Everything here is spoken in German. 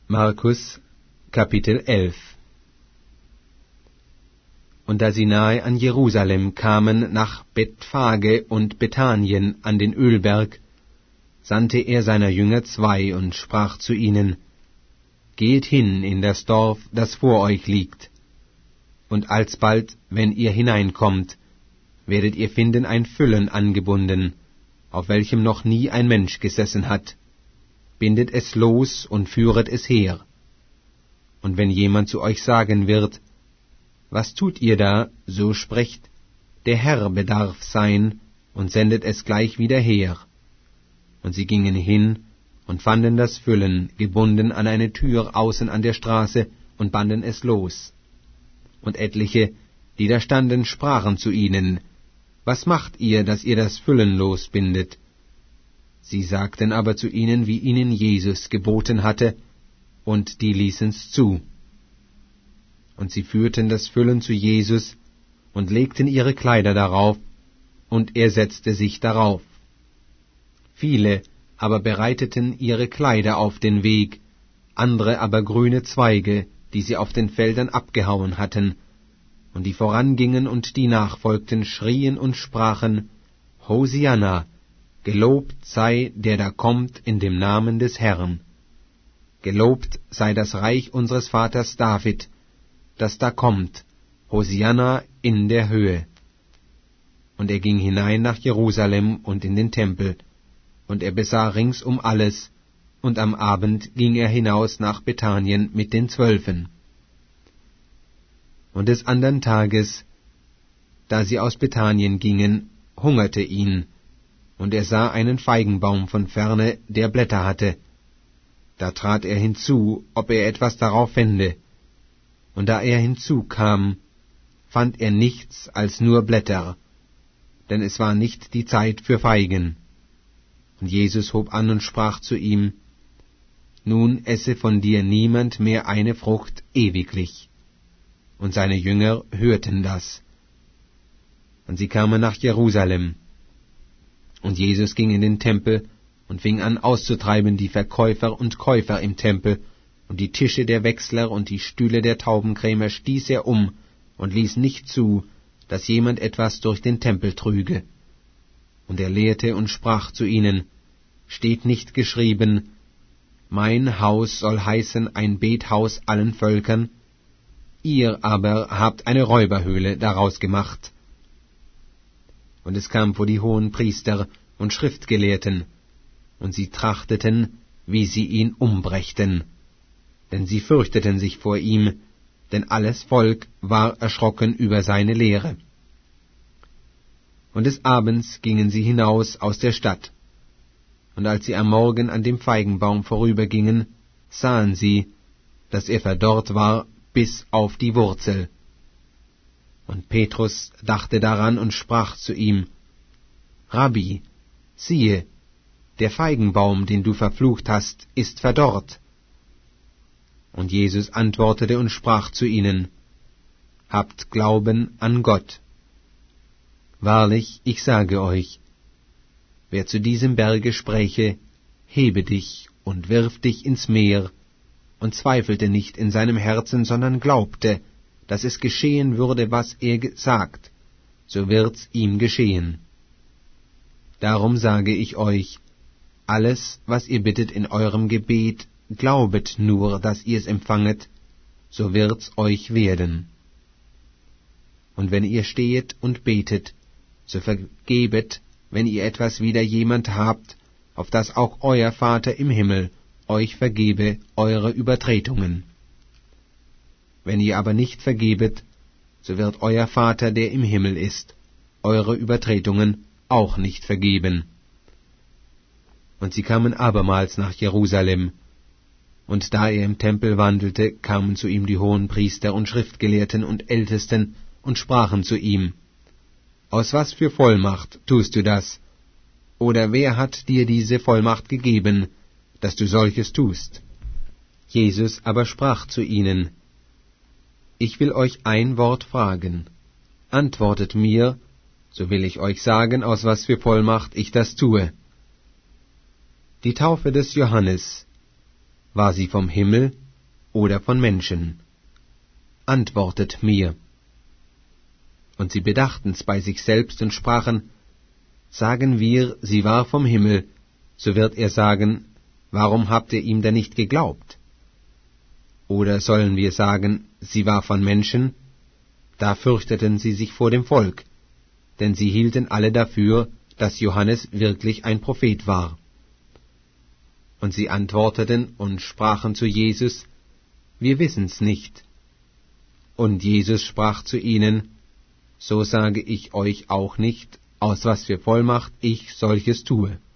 Markus, Kapitel 11. Und da sie nahe an Jerusalem kamen, nach Bethphage und Bethanien an den Ölberg, sandte er seiner Jünger 2 und sprach zu ihnen: Geht hin in das Dorf, das vor euch liegt, und alsbald, wenn ihr hineinkommt, werdet ihr finden ein Füllen angebunden, auf welchem noch nie ein Mensch gesessen hat. Bindet es los und führet es her. Und wenn jemand zu euch sagen wird: Was tut ihr da? So sprecht: Der Herr bedarf sein, und sendet es gleich wieder her. Und sie gingen hin und fanden das Füllen gebunden an eine Tür außen an der Straße und banden es los. Und etliche, die da standen, sprachen zu ihnen: Was macht ihr, dass ihr das Füllen losbindet? Sie sagten aber zu ihnen, wie ihnen Jesus geboten hatte, und die ließen's zu. Und sie führten das Füllen zu Jesus und legten ihre Kleider darauf, und er setzte sich darauf. Viele aber bereiteten ihre Kleider auf den Weg, andere aber grüne Zweige, die sie auf den Feldern abgehauen hatten. Und die vorangingen und die nachfolgten, schrien und sprachen: Hosianna, gelobt sei, der da kommt in dem Namen des Herrn. Gelobt sei das Reich unseres Vaters David, das da kommt, Hosianna in der Höhe. Und er ging hinein nach Jerusalem und in den Tempel, und er besah ringsum alles, und am Abend ging er hinaus nach Bethanien mit den 12. Und des andern Tages, da sie aus Bethanien gingen, hungerte ihn, und er sah einen Feigenbaum von ferne, der Blätter hatte. Da trat er hinzu, ob er etwas darauf fände. Und da er hinzukam, fand er nichts als nur Blätter, denn es war nicht die Zeit für Feigen. Und Jesus hob an und sprach zu ihm: Nun esse von dir niemand mehr eine Frucht ewiglich. Und seine Jünger hörten das. Und sie kamen nach Jerusalem. Und Jesus ging in den Tempel und fing an auszutreiben die Verkäufer und Käufer im Tempel, und die Tische der Wechsler und die Stühle der Taubenkrämer stieß er um und ließ nicht zu, dass jemand etwas durch den Tempel trüge. Und er lehrte und sprach zu ihnen: Steht nicht geschrieben: Mein Haus soll heißen ein Bethaus allen Völkern? Ihr aber habt eine Räuberhöhle daraus gemacht. Und es kam vor die Hohenpriester und Schriftgelehrten, und sie trachteten, wie sie ihn umbrächten. Denn sie fürchteten sich vor ihm, denn alles Volk war erschrocken über seine Lehre. Und des Abends gingen sie hinaus aus der Stadt. Und als sie am Morgen an dem Feigenbaum vorübergingen, sahen sie, dass er verdorrt war bis auf die Wurzel. Und Petrus dachte daran und sprach zu ihm: Rabbi, siehe, der Feigenbaum, den du verflucht hast, ist verdorrt. Und Jesus antwortete und sprach zu ihnen: Habt Glauben an Gott. Wahrlich, ich sage euch, wer zu diesem Berge spräche: Hebe dich und wirf dich ins Meer, und zweifelte nicht in seinem Herzen, sondern glaubte, dass es geschehen würde, was er sagt, so wird's ihm geschehen. Darum sage ich euch, alles, was ihr bittet in eurem Gebet, glaubet nur, dass ihr's empfanget, so wird's euch werden. Und wenn ihr stehet und betet, so vergebet, wenn ihr etwas wider jemand habt, auf dass auch euer Vater im Himmel euch vergebe eure Übertretungen. Wenn ihr aber nicht vergebet, so wird euer Vater, der im Himmel ist, eure Übertretungen auch nicht vergeben. Und sie kamen abermals nach Jerusalem, und da er im Tempel wandelte, kamen zu ihm die Hohenpriester und Schriftgelehrten und Ältesten und sprachen zu ihm: Aus was für Vollmacht tust du das? Oder wer hat dir diese Vollmacht gegeben, dass du solches tust? Jesus aber sprach zu ihnen: Ich will euch ein Wort fragen. Antwortet mir, so will ich euch sagen, aus was für Vollmacht ich das tue. Die Taufe des Johannes, war sie vom Himmel oder von Menschen? Antwortet mir. Und sie bedachten's bei sich selbst und sprachen, sagen wir, sie war vom Himmel, so wird er sagen, warum habt ihr ihm denn nicht geglaubt? Oder sollen wir sagen, sie war von Menschen? Da fürchteten sie sich vor dem Volk, denn sie hielten alle dafür, dass Johannes wirklich ein Prophet war. Und sie antworteten und sprachen zu Jesus, wir wissen's nicht. Und Jesus sprach zu ihnen, so sage ich euch auch nicht, aus was für Vollmacht ich solches tue.